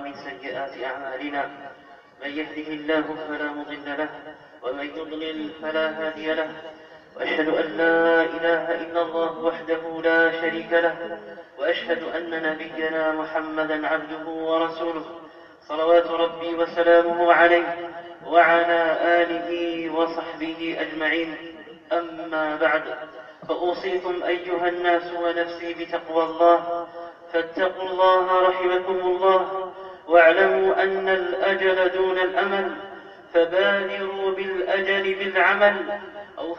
ومن سيئات أعمالنا. من يهده الله فلا مضل له ومن يضلل فلا هادي له، وأشهد أن لا إله إلا الله وحده لا شريك له، وأشهد أن نبينا محمدا عبده ورسوله صلوات ربي وسلامه عليه وعلى آله وصحبه أجمعين. أما بعد، فأوصيكم أيها الناس ونفسي بتقوى الله، فاتقوا الله رحمكم الله، واعلموا أن الأجل دون الأمل، فبادروا بالأجل بالعمل، أو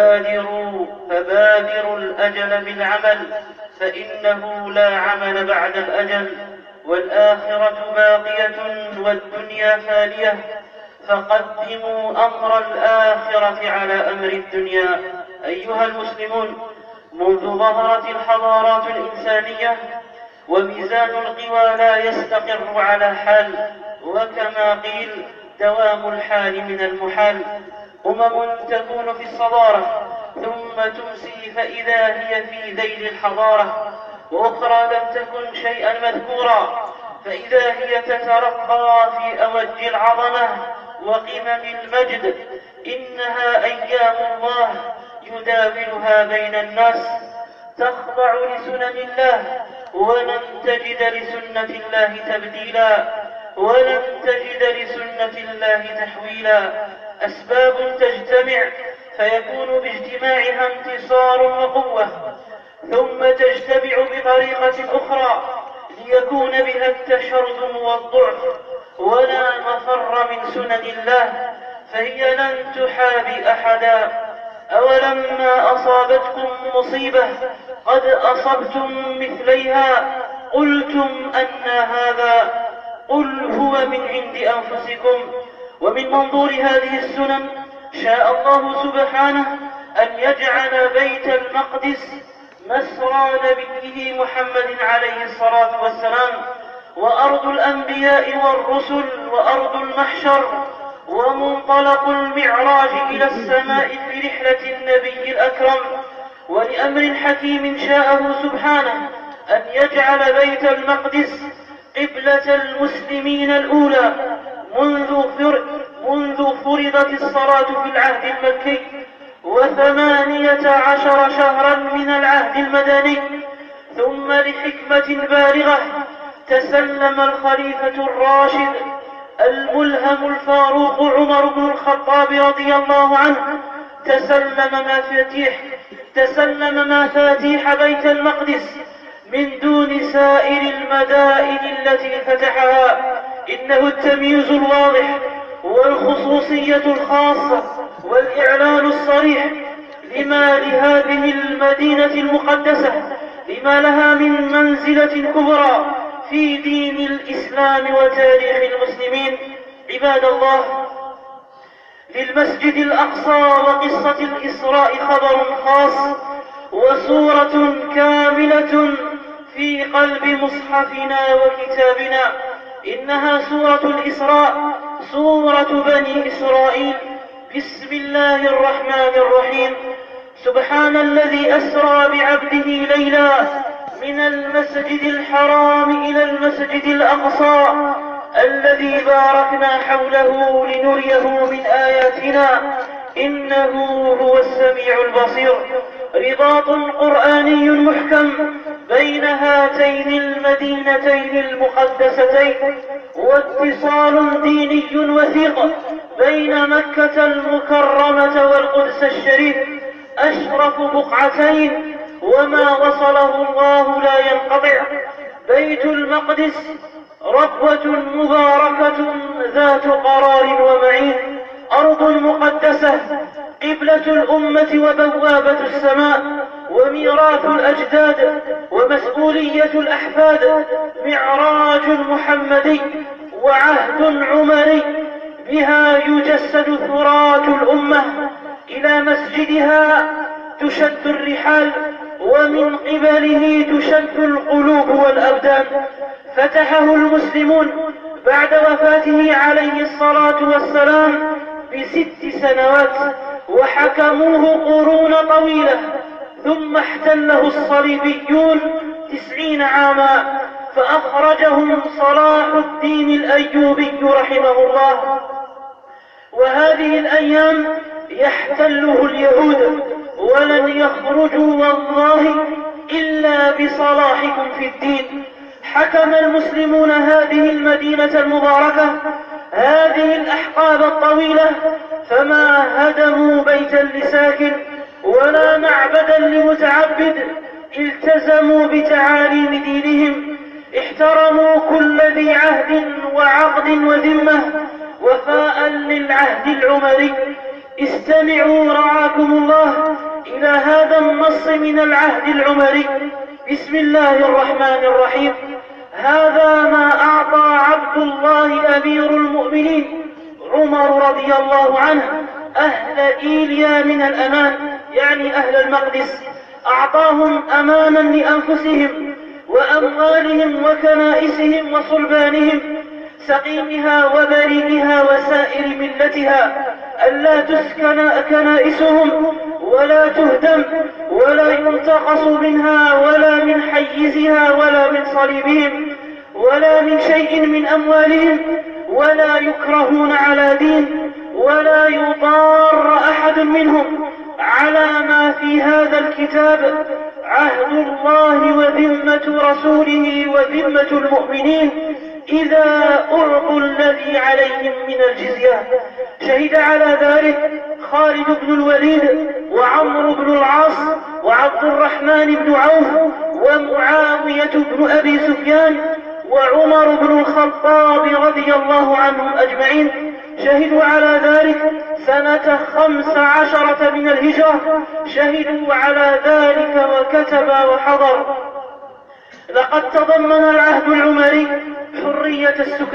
فبادروا الأجل بالعمل، فإنه لا عمل بعد الأجل، والآخرة باقية والدنيا فانية، فقدموا أمر الآخرة على أمر الدنيا. أيها المسلمون، منذ ظهرت الحضارات الإنسانية وميزان القوى لا يستقر على حال، وكما قيل دوام الحال من المحال. تكون في الصدارة ثم تمسي فإذا هي في ذيل الحضارة، وأخرى لم تكن شيئا مذكورا فإذا هي تترقى في أوج العظمة وقمم المجد. إنها أيام الله يداولها بين الناس، تخضع لسنن الله، ولن تجد لسنة الله تبديلا، ولن تجد لسنة الله تحويلا. أسباب تجتمع فيكون باجتماعها انتصار وقوة، ثم تجتمع بطريقة أخرى ليكون بها التشرذم والضعف، ولا مفر من سنن الله، فهي لن تحابي أحدا. أولما أصابتكم مصيبة قد أصبتم مثليها قلتم أن هذا، قل هو من عند أنفسكم. ومن منظور هذه السنن شاء الله سبحانه أن يجعل بيت المقدس مسرى نبيه محمد عليه الصلاة والسلام، وأرض الأنبياء والرسل، وأرض المحشر، ومنطلق المعراج إلى السماء في رحلة النبي الأكرم. ولأمر حكيم شاءه سبحانه أن يجعل بيت المقدس قبلة المسلمين الأولى منذ فرضت الصلاة في العهد المكي، 18 شهرا من العهد المدني. ثم لحكمة بالغة تسلم الخليفة الراشد الملهم الفاروق عمر بن الخطاب رضي الله عنه تسلم مفاتيح بيت المقدس من دون سائر المدائن التي فتحها. إنه التمييز الواضح والخصوصية الخاصة والإعلان الصريح لما لهذه المدينة المقدسة، لما لها من منزلة كبرى في دين الإسلام وتاريخ المسلمين. عباد الله، للمسجد الأقصى وقصة الإسراء خبر خاص وصورة كاملة في قلب مصحفنا وكتابنا. إنها سورة الإسراء، سورة بني إسرائيل. بسم الله الرحمن الرحيم. سبحان الذي أسرى بعبده ليلا من المسجد الحرام إلى المسجد الأقصى الذي باركنا حوله لنريه من آياتنا إنه هو السميع البصير. رباط قرآني محكم بين هاتين المدينتين المقدستين، واتصال ديني وثيق بين مكة المكرمة والقدس الشريف، أشرف بقعتين وما وصله الله لا ينقطع. بيت المقدس ربوة مباركة ذات قرار ومعين، أرض مقدسة، قبلة الأمة وبوابة السماء، وميراث الأجداد ومسؤولية الأحفاد، معراج محمدي وعهد عمري. بها يجسد تراث الأمة، إلى مسجدها تشد الرحال، ومن قبله تشد القلوب والأبدان. فتحه المسلمون بعد وفاته عليه الصلاة والسلام ب6 سنوات، وحكموه قرون طويلة، ثم احتله الصليبيون 90 عاما، فأخرجهم صلاح الدين الأيوبي رحمه الله. وهذه الأيام يحتله اليهود، ولن يخرجوا والله إلا بصلاحكم في الدين. حكم المسلمون هذه المدينة المباركة هذه الأحقاب الطويلة، فما هدموا بيتا لساكن ولا معبدا لمتعبد، التزموا بتعاليم دينهم، احترموا كل ذي عهد وعقد وذمة وفاء للعهد العمري. استمعوا رعاكم الله إلى هذا النص من العهد العمري. بسم الله الرحمن الرحيم. هذا ما أعطى عبد الله أمير المؤمنين عمر رضي الله عنه أهل إيليا من الأمان، يعني أهل المقدس، أعطاهم أمانا لأنفسهم وأموالهم وكنائسهم وصلبانهم، سقيمها وبريئها وسائر ملتها، ألا تسكن كنائسهم ولا تهدم ولا ينتقص منها ولا من حيزها ولا من صليبهم ولا من شيء من أموالهم، ولا يكرهون على دين ولا يضار أحد منهم، على ما في هذا الكتاب عهد الله وذمة رسوله وذمة المؤمنين إذا أعطوا الذي عليهم من الجزية. شهد على ذلك خالد بن الوليد وعمرو بن العاص وعبد الرحمن بن عوف ومعاوية بن أبي سفيان وعمر بن الخطاب رضي الله عنهم أجمعين. شهدوا على ذلك سنة 15 من الهجرة، شهدوا على ذلك وكتب وحضر. لقد تضمن العهد العمري حرية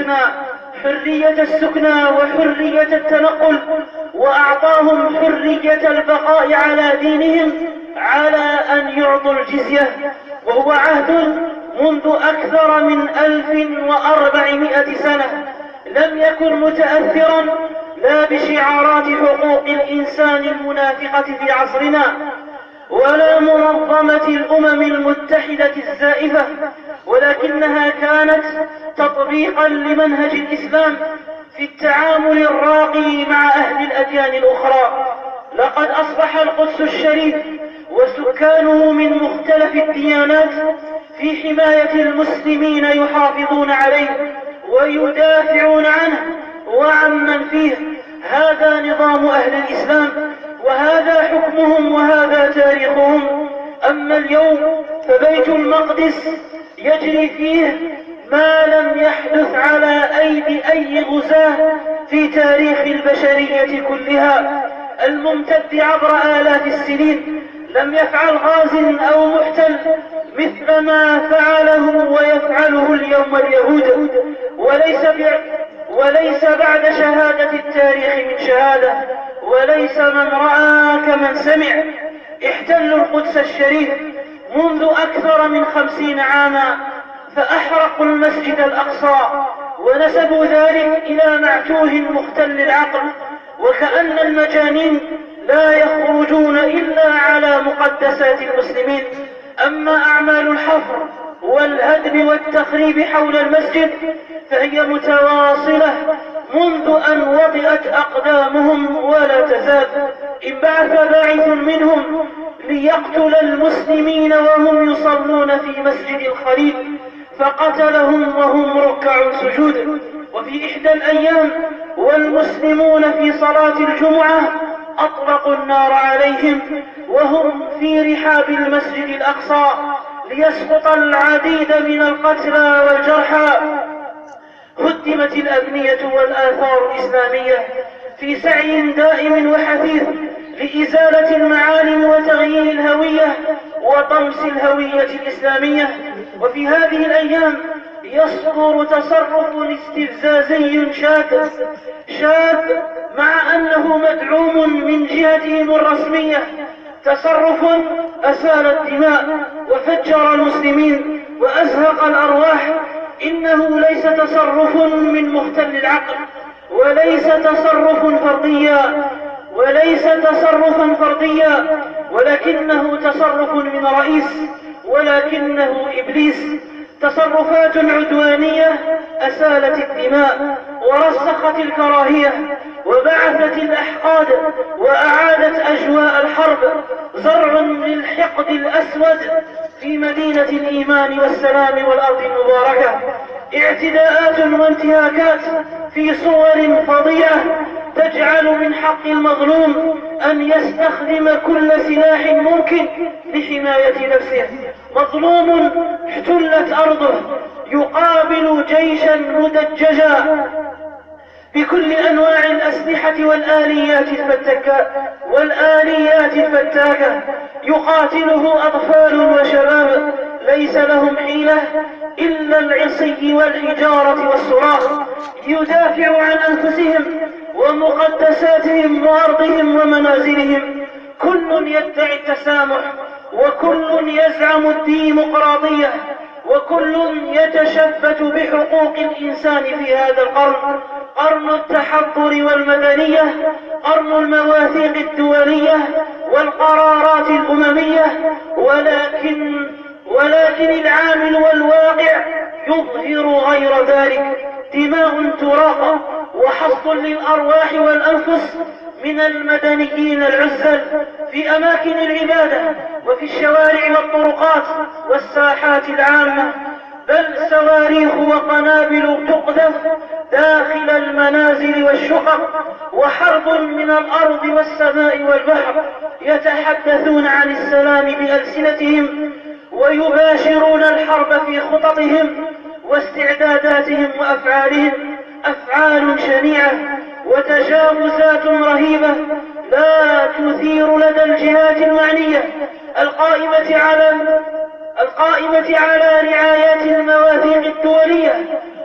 السكنى وحرية التنقل، وأعطاهم حرية البقاء على دينهم على أن يعطوا الجزية، وهو عهد منذ أكثر من 1400 سنة لم يكن متأثرا لا بشعارات حقوق الإنسان المنافقة في عصرنا ولا منظمة الأمم المتحدة الزائفة، ولكنها كانت تطبيقا لمنهج الإسلام في التعامل الراقي مع أهل الأديان الأخرى. لقد أصبح القدس الشريف وسكانه من مختلف الديانات في حماية المسلمين يحافظون عليه ويدافعون عنه وعمن فيه. هذا نظام أهل الإسلام وهذا حكمهم وهذا تاريخهم. أما اليوم فبيت المقدس يجري فيه ما لم يحدث على أيدي أي غزاة في تاريخ البشرية كلها، الممتد عبر آلاف السنين. لم يفعل غاز أو محتل مثل ما فعله ويفعله اليوم اليهود، وليس بعد شهادة التاريخ من شهادة، وليس من رأى كمن سمع. احتلوا القدس الشريف منذ أكثر من 50 عاما، فأحرقوا المسجد الأقصى ونسبوا ذلك إلى معتوه مختل العقل، وكأن المجانين لا يخرجون إلا على مقدسات المسلمين. أما أعمال الحفر والهدم والتخريب حول المسجد فهي متواصلة منذ أن وطئت أقدامهم ولا تزال. إن بعث باعث منهم ليقتل المسلمين وهم يصلون في مسجد الخليل فقتلهم وهم ركع سجود. وفي إحدى الأيام والمسلمون في صلاة الجمعة أطلقوا النار عليهم وهم في رحاب المسجد الأقصى ليسقط العديد من القتلى والجرحى. هدمت الأبنية والآثار الإسلامية في سعي دائم وحثيث لإزالة المعالم وتغيير الهوية وطمس الهوية الإسلامية. وفي هذه الأيام يصدر تصرف استفزازي شاذ مع أنه مدعوم من جهتهم الرسمية، تصرف أسال الدماء وفجر المسلمين وأزهق الأرواح. إنه ليس تصرف من مختل العقل وليس تصرفا فرديا ولكنه تصرف من رئيس، ولكنه إبليس. تصرفات عدوانية أسالت الدماء ورسخت الكراهية وبعثت الأحقاد وأعادت أجواء الحرب، زرع للحقد الأسود في مدينة الإيمان والسلام والأرض المباركة، اعتداءات وانتهاكات في صور فظيعة تجعل من حق المظلوم أن يستخدم كل سلاح ممكن لحماية نفسه. مظلوم احتلت أرضه يقابل جيشا مدججا بكل أنواع الأسلحة والآليات الفتاكة، يقاتله أطفال وشباب ليس لهم حيلة إلا العصي والحجارة والصراخ، يدافعوا عن أنفسهم ومقدساتهم وأرضهم ومنازلهم. كل يدعي التسامح، وكل يزعم الديمقراطية، وكل يتشبث بحقوق الإنسان في هذا القرن، قرن التحضر والمدنية، قرن المواثيق الدولية والقرارات الأممية، ولكن العامل والواقع يظهر غير ذلك. دماء تراق وحصد للأرواح والأنفس من المدنيين العزل في أماكن العبادة وفي الشوارع والطرقات والساحات العامة، بل صواريخ وقنابل تقذف داخل المنازل والشقق، وحرب من الأرض والسماء والبحر. يتحدثون عن السلام بألسنتهم ويباشرون الحرب في خططهم واستعداداتهم وأفعالهم، أفعال شنيعة وتجاوزات رهيبة لا تثير لدى الجهات المعنية القائمة على رعاية المواثيق الدولية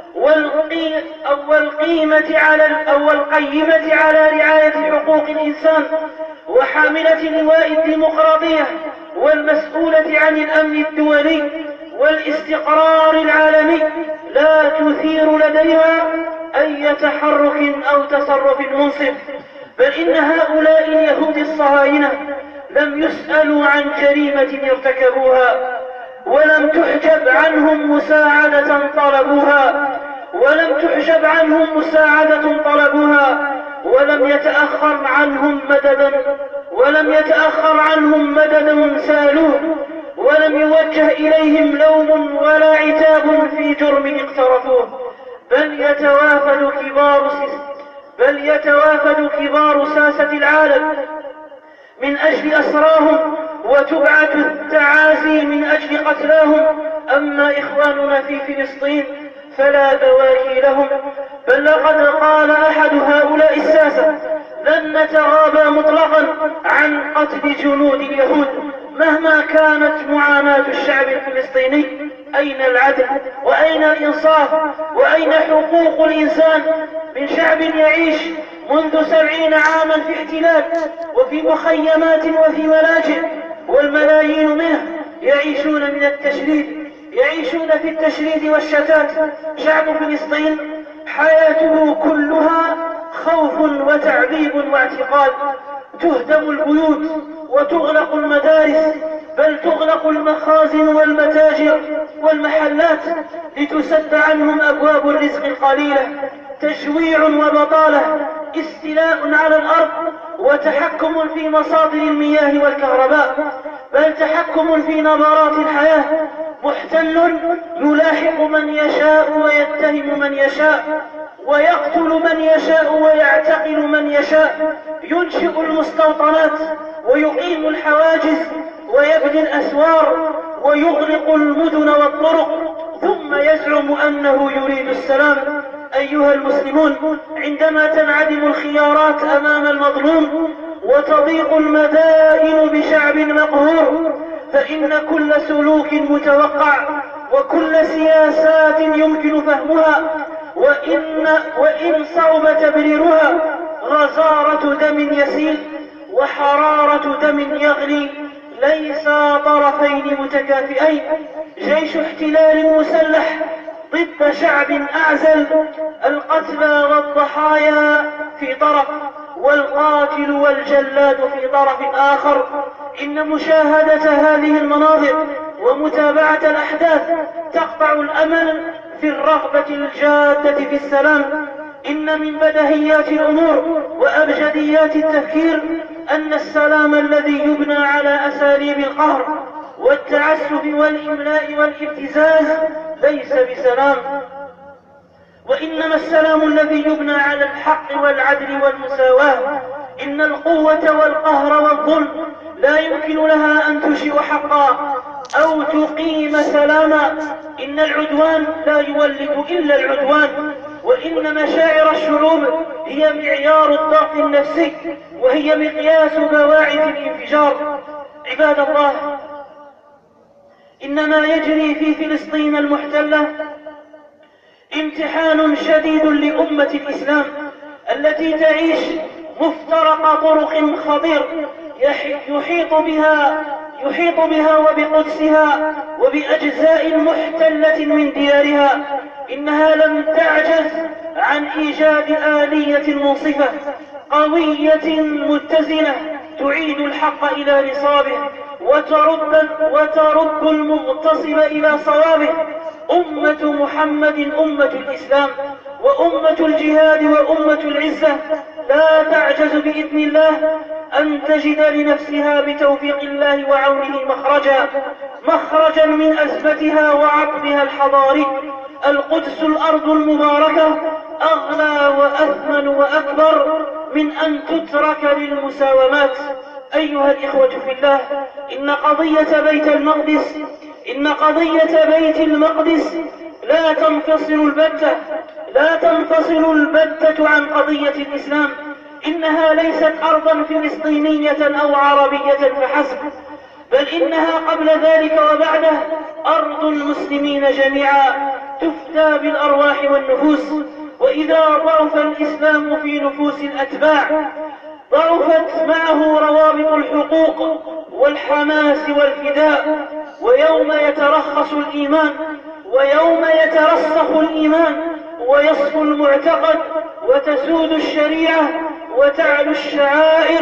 والقيمة على رعاية حقوق الإنسان وحاملة لواء الديمقراطية والمسؤولة عن الأمن الدولي والاستقرار العالمي، لا تثير لديها أي تحرك أو تصرف منصف. بل إن هؤلاء اليهود الصهاينة لم يسألوا عن جريمة ارتكبوها، ولم تحجب عنهم مساعدة طلبوها، ولم يتأخر عنهم مددا سالوه، ولم يوجه إليهم لوم ولا عتاب في جرم اقترفوه، بل يتوافد كبار ساسة العالم من أجل أسراهم، وتبعث التعازي من أجل قتلاهم. أما إخواننا في فلسطين فلا بواكي لهم، بل لقد قال أحد هؤلاء الساسة: لن نتغاضى مطلقا عن قتل جنود اليهود مهما كانت معاناة الشعب الفلسطيني. أين العدل وأين الإنصاف وأين حقوق الإنسان من شعب يعيش منذ 70 عاما في احتلال وفي مخيمات وفي ملاجئ، والملايين منه يعيشون في التشريد والشتات. شعب فلسطين حياته كلها خوف وتعذيب واعتقال، تهدم البيوت وتغلق المدارس، بل تغلق المخازن والمتاجر والمحلات لتسد عنهم أبواب الرزق القليلة. تجويع وبطالة، استيلاء على الأرض، وتحكم في مصادر المياه والكهرباء، بل تحكم في نبرات الحياة. محتل يلاحق من يشاء ويتهم من يشاء ويقتل من يشاء ويعتقل من يشاء، ينشئ المستوطنات ويقيم الحواجز ويبني الأسوار ويغلق المدن والطرق، ثم يزعم أنه يريد السلام. أيها المسلمون، عندما تنعدم الخيارات أمام المظلوم وتضيق المدائن بشعب مقهور، فإن كل سلوك متوقع وكل سياسات يمكن فهمها وإن صعب تبريرها غزارة دم يسيل وحرارة دم يغلي، ليس طرفين متكافئين. جيش احتلال مسلح ضد شعب أعزل، القتلى والضحايا في طرف والقاتل والجلاد في طرف آخر. إن مشاهدة هذه المناظر ومتابعة الأحداث تقطع الأمل في الرغبة الجادة في السلام. إن من بديهيات الأمور وأبجديات التفكير أن السلام الذي يبنى على أساليب القهر والتعسف والإملاء والابتزاز ليس بسلام، وإنما السلام الذي يبنى على الحق والعدل والمساواة. إن القوة والقهر والظلم لا يمكن لها أن تنشئ حقا أو تقيم سلاما. إن العدوان لا يولد إلا العدوان، وإن مشاعر الشعوب هي معيار الضغط النفسي، وهي مقياس بواعث الانفجار. عباد الله، إن ما يجري في فلسطين المحتلة امتحان شديد لأمة الإسلام التي تعيش مفترق طرق خطير يحيط بها وبقدسها وبأجزاء محتلة من ديارها. إنها لم تعجز عن إيجاد آلية منصفة قوية متزنة تعيد الحق إلى نصابه وترد المغتصب إلى صوابه. أمة محمد أمة الإسلام وأمة الجهاد وأمة العزة لا تعجز بإذن الله أن تجد لنفسها بتوفيق الله وعونه مخرجا من أزمتها وعطبها الحضاري. القدس الأرض المباركة أغلى وأثمن وأكبر من أن تترك للمساومات. أيها الإخوة في الله، إن قضية بيت المقدس لا تنفصل البتة عن قضية الإسلام. إنها ليست أرضا فلسطينية أو عربية فحسب، بل إنها قبل ذلك وبعده أرض المسلمين جميعا تفدى بالأرواح والنفوس. وإذا ضعف الإسلام في نفوس الأتباع ضعفت معه روابط الحقوق والحماس والفداء. ويوم يترسخ الإيمان ويصفو المعتقد وتسود الشريعة وتعلو الشعائر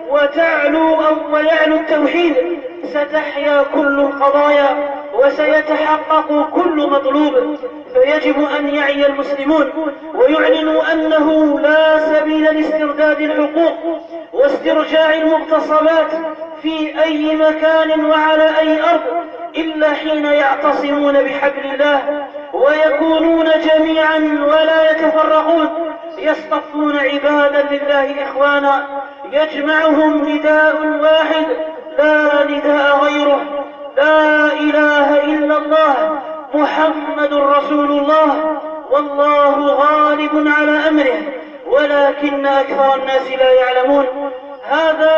ويعلو التوحيد، ستحيا كل القضايا وسيتحقق كل مطلوب. فيجب أن يعي المسلمون ويعلنوا أنه لا سبيل لاسترداد الحقوق واسترجاع المغتصبات في أي مكان وعلى أي أرض إلا حين يعتصمون بحبل الله ويكونون جميعا ولا يتفرقون، يصطفون عبادا لله إخوانا، يجمعهم نداء واحد لا نداء غيره: لا إله إلا الله محمد رسول الله، والله غالب على أمره ولكن أكثر الناس لا يعلمون. هذا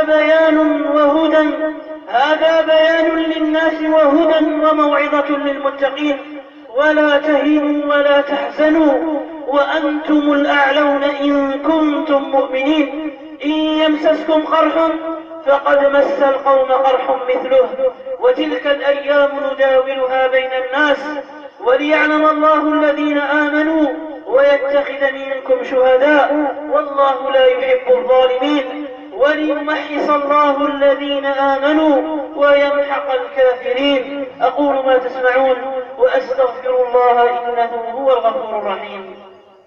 بيان للناس وهدى وموعظة للمتقين. ولا تهنوا ولا تحزنوا وأنتم الأعلون إن كنتم مؤمنين. إن يمسسكم قرح فقد مس القوم قرح مثله، وتلك الأيام نداولها بين الناس وليعلم الله الذين آمنوا ويتخذ منكم شهداء والله لا يحب الظالمين، وليمحص الله الذين آمنوا ويمحق الكافرين. أقول ما تسمعون وأستغفر الله إنه هو الغفور الرحيم.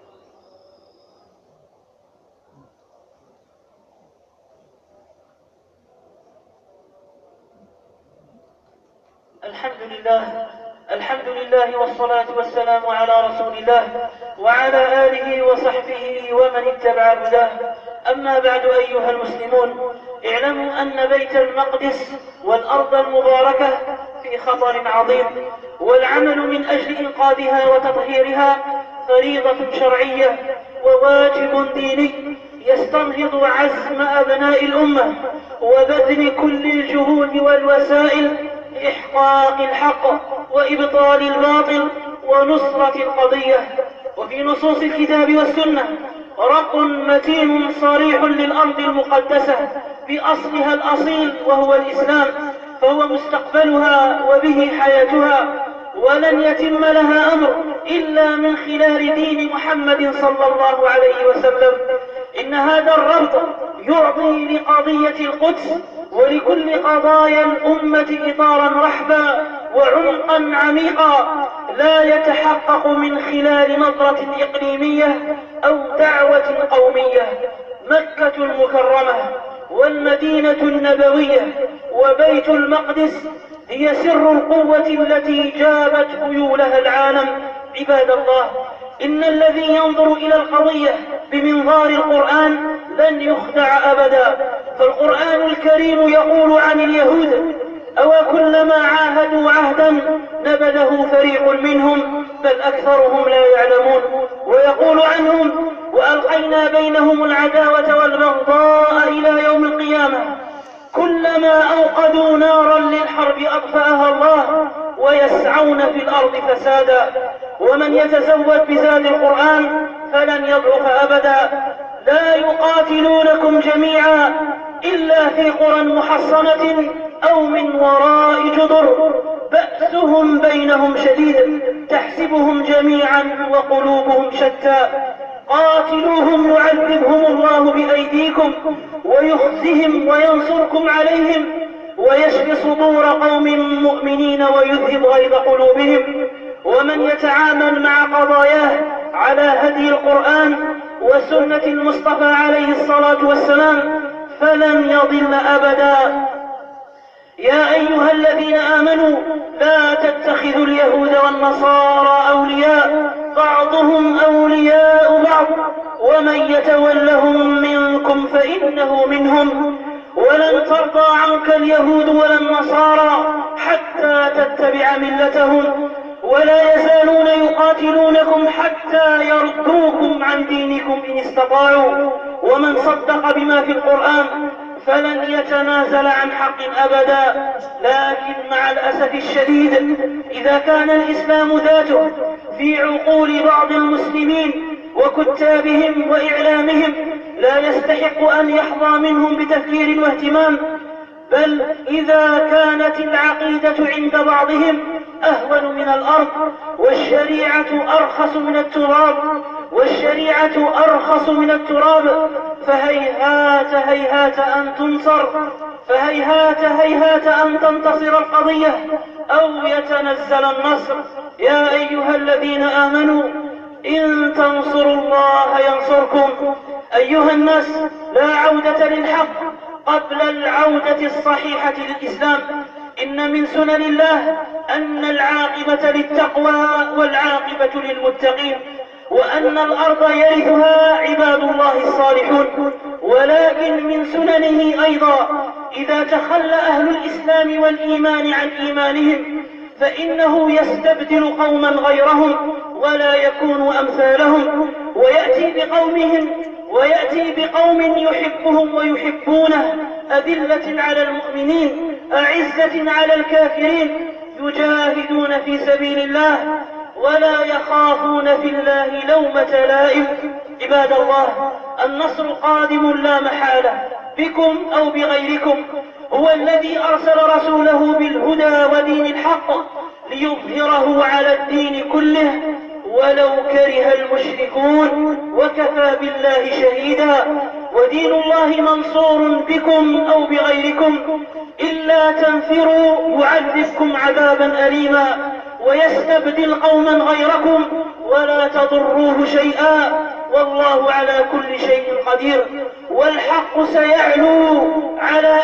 الحمد لله والصلاة والسلام على رسول الله وعلى آله وصحبه ومن اتبع هداه. أما بعد، أيها المسلمون، اعلموا أن بيت المقدس والأرض المباركة في خطر عظيم، والعمل من أجل إنقاذها وتطهيرها فريضة شرعية وواجب ديني يستنهض عزم أبناء الأمة وبذل كل الجهود والوسائل لإحقاق الحق وإبطال الباطل ونصرة القضية. وفي نصوص الكتاب والسنة رق متين صريح للأرض المقدسة بأصلها الأصيل وهو الإسلام، فهو مستقبلها وبه حياتها، ولن يتم لها أمر إلا من خلال دين محمد صلى الله عليه وسلم. إن هذا الربط يعطي لقضية القدس ولكل قضايا الأمة إطارا رحبا وعمقا عميقا لا يتحقق من خلال نظرة إقليمية أو دعوة قومية. مكة المكرمة والمدينة النبوية وبيت المقدس هي سر القوة التي جابت خيولها العالم. عباد الله، إن الذي ينظر إلى القضية بمنظار القرآن لن يخدع أبدا، فالقرآن الكريم يقول عن اليهود: أو كلما عاهدوا عهدا نبذه فريق منهم بل أكثرهم لا يعلمون. ويقول عنهم: وألقينا بينهم العداوة والبغضاء إلى يوم القيامة كلما أوقدوا نارا للحرب أطفأها الله ويسعون في الأرض فسادا. ومن يتزود بزاد القرآن فلن يضعف أبدا. لا يقاتلونكم جميعا إلا في قرى محصنة أو من وراء جدر بأسهم بينهم شديد تحسبهم جميعا وقلوبهم شتى قاتلوهم يعذبهم الله بأيديكم ويخزهم وينصركم عليهم ويشفي صدور قوم مؤمنين ويذهب غيظ قلوبهم. ومن يتعامل مع قضاياه على هدي القرآن وسنة المصطفى عليه الصلاة والسلام فلن يضل أبدا. يا أيها الذين آمنوا لا تتخذوا اليهود والنصارى أولياء بعضهم أولياء بعض ومن يتولهم منكم فإنه منهم ولن ترضى عنك اليهود ولا النصارى حتى تتبع ملتهم ولا يزالون يقاتلونكم حتى يردوكم عن دينكم إن استطاعوا. ومن صدق بما في القرآن فلن يتنازل عن حق أبدا. لكن مع الأسف الشديد إذا كان الإسلام ذاته في عقول بعض المسلمين وكتابهم وإعلامهم لا يستحق أن يحظى منهم بتفكير واهتمام، بل إذا كانت العقيدة عند بعضهم أهون من الأرض والشريعة أرخص من التراب فهيهات هيهات أن تنصر، فهيهات أن تنتصر القضية أو يتنزل النصر. يا أيها الذين آمنوا إن تنصروا الله ينصركم. أيها الناس، لا عودة للحق قبل العودة الصحيحة للإسلام. إن من سنن الله أن العاقبة للتقوى والعاقبة للمتقين، وأن الأرض يرثها عباد الله الصالحون. ولكن من سننه أيضا إذا تخلى أهل الإسلام والإيمان عن إيمانهم فإنه يستبدل قوما غيرهم ولا يكون أمثالهم ويأتي بقوم يحبهم ويحبونه أذلة على المؤمنين أعزة على الكافرين يجاهدون في سبيل الله ولا يخافون في الله لومة لائم. عباد الله، النصر قادم لا محالة بكم أو بغيركم. هو الذي أرسل رسوله بالهدى ودين الحق ليظهره على الدين كله ولو كره المشركون وكفى بالله شهيدا. ودين الله منصور بكم أو بغيركم، إلا تنفروا يعذبكم عذابا أليما ويستبدل قوما غيركم ولا تضروه شيئا والله على كل شيء قدير. والحق سيعلو على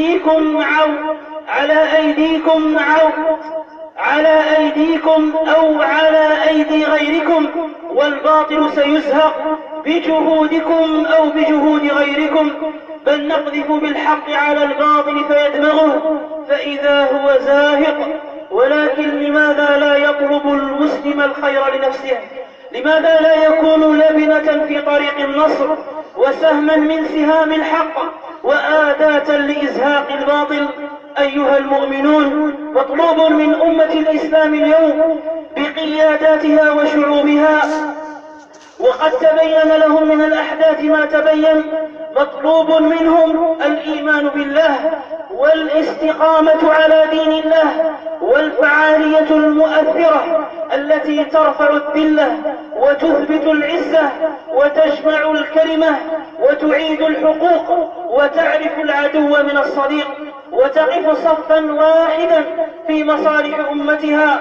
أيديكم أو على أيدي غيركم، والباطل سيزهق بجهودكم أو بجهود غيركم، بل نقذف بالحق على الباطل فيدمغه فإذا هو زاهق. ولكن لماذا لا يطلب المسلم الخير لنفسه؟ لماذا لا يكون لبنة في طريق النصر وسهما من سهام الحق وآداة لإزهاق الباطل؟ أيها المؤمنون، مطلوب من أمة الإسلام اليوم بقياداتها وشعوبها وقد تبين لهم من الأحداث ما تبين، مطلوب منهم الإيمان بالله والاستقامة على دين الله، والفعالية المؤثرة التي ترفع الذلة وتثبت العزة وتجمع الكلمة وتعيد الحقوق وتعرف العدو من الصديق وتقف صفا واحدا في مصالح أمتها.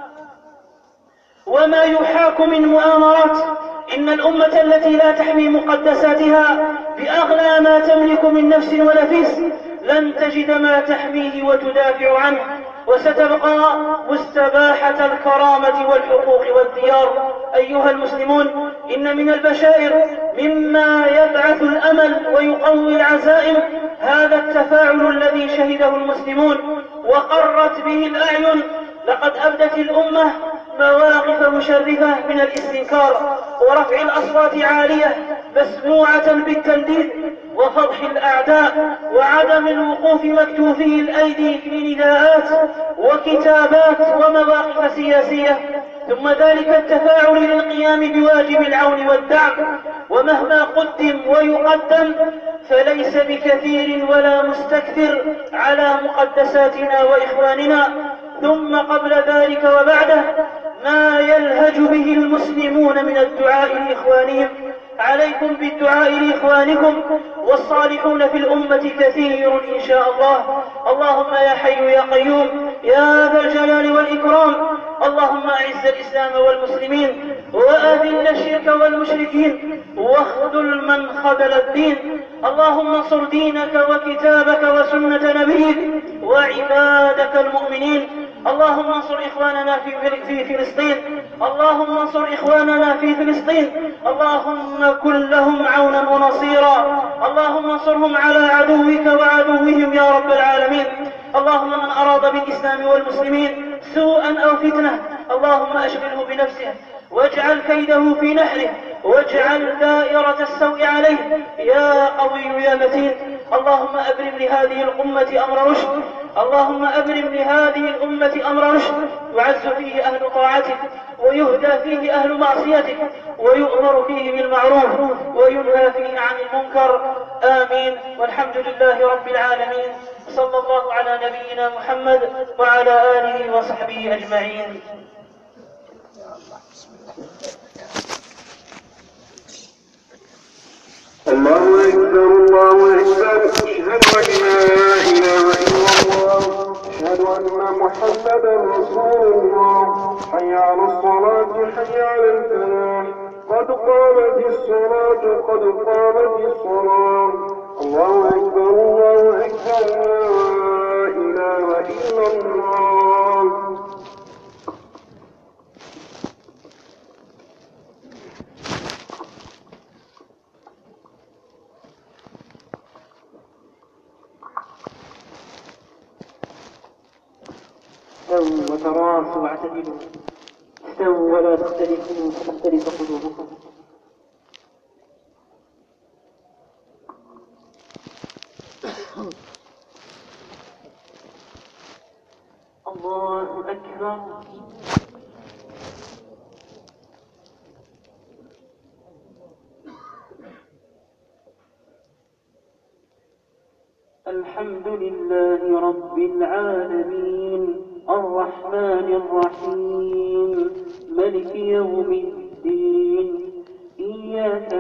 وما يحاك من مؤامرات، إن الأمة التي لا تحمي مقدساتها بأغلى ما تملك من نفس ونفيس لن تجد ما تحميه وتدافع عنه، وستبقى مستباحة الكرامة والحقوق والديار. أيها المسلمون، إن من البشائر مما يبعث الأمل ويقوي العزائم هذا التفاعل الذي شهده المسلمون وقرت به الأعين. لقد أبدت الأمة مواقف مشرفة من الاستنكار ورفع الأصوات عالية مسموعة بالتنديد وفضح الأعداء وعدم الوقوف مكتوفي الأيدي في نداءات وكتابات ومواقف سياسية، ثم ذلك التفاعل للقيام بواجب العون والدعم. ومهما قدم ويقدم فليس بكثير ولا مستكثر على مقدساتنا وإخواننا. ثم قبل ذلك وبعده ما يلهج به المسلمون من الدعاء لإخوانهم. عليكم بالدعاء لإخوانكم، والصالحون في الأمة كثير إن شاء الله. اللهم يا حي يا قيوم يا ذا الجلال والإكرام، اللهم أعز الإسلام والمسلمين وأذل الشرك والمشركين واخذل من خذل الدين. اللهم انصر دينك وكتابك وسنة نبيك وعبادك المؤمنين. اللهم انصر إخواننا في فلسطين، اللهم انصر إخواننا في فلسطين، اللهم كن لهم عونا ونصيرا، اللهم انصرهم على عدوك وعدوهم يا رب العالمين. اللهم من أراد بالإسلام والمسلمين سوءا أو فتنة اللهم أشغله بنفسه واجعل كيده في نحره واجعل دائرة السوء عليه يا قوي يا متين. اللهم أبرم لهذه الأمة أمر رشد، اللهم أبرم لهذه الأمة أمر رشد يعز فيه أهل طاعتك ويهدى فيه أهل معصيتك ويؤمر فيه بالمعروف وينهى فيه عن المنكر. آمين. والحمد لله رب العالمين. صلى الله على نبينا محمد وعلى آله وصحبه أجمعين. الله أكبر الله أكبر. أشهد أن لا إله إلا الله، أشهد أن محمدا رسول الله. حي على الصلاة حي على الفلاح، قد قامت الصلاة قد قامت الصلاة. الله أكبر الله أكبر. لا إله إلا الله. استووا وتراصوا واعتدلوا، استووا ولا تختلفوا فتختلف قلوبكم. الله أكبر. الحمد لله رب العالمين الرحمن الرحيم ملك يوم الدين. إياك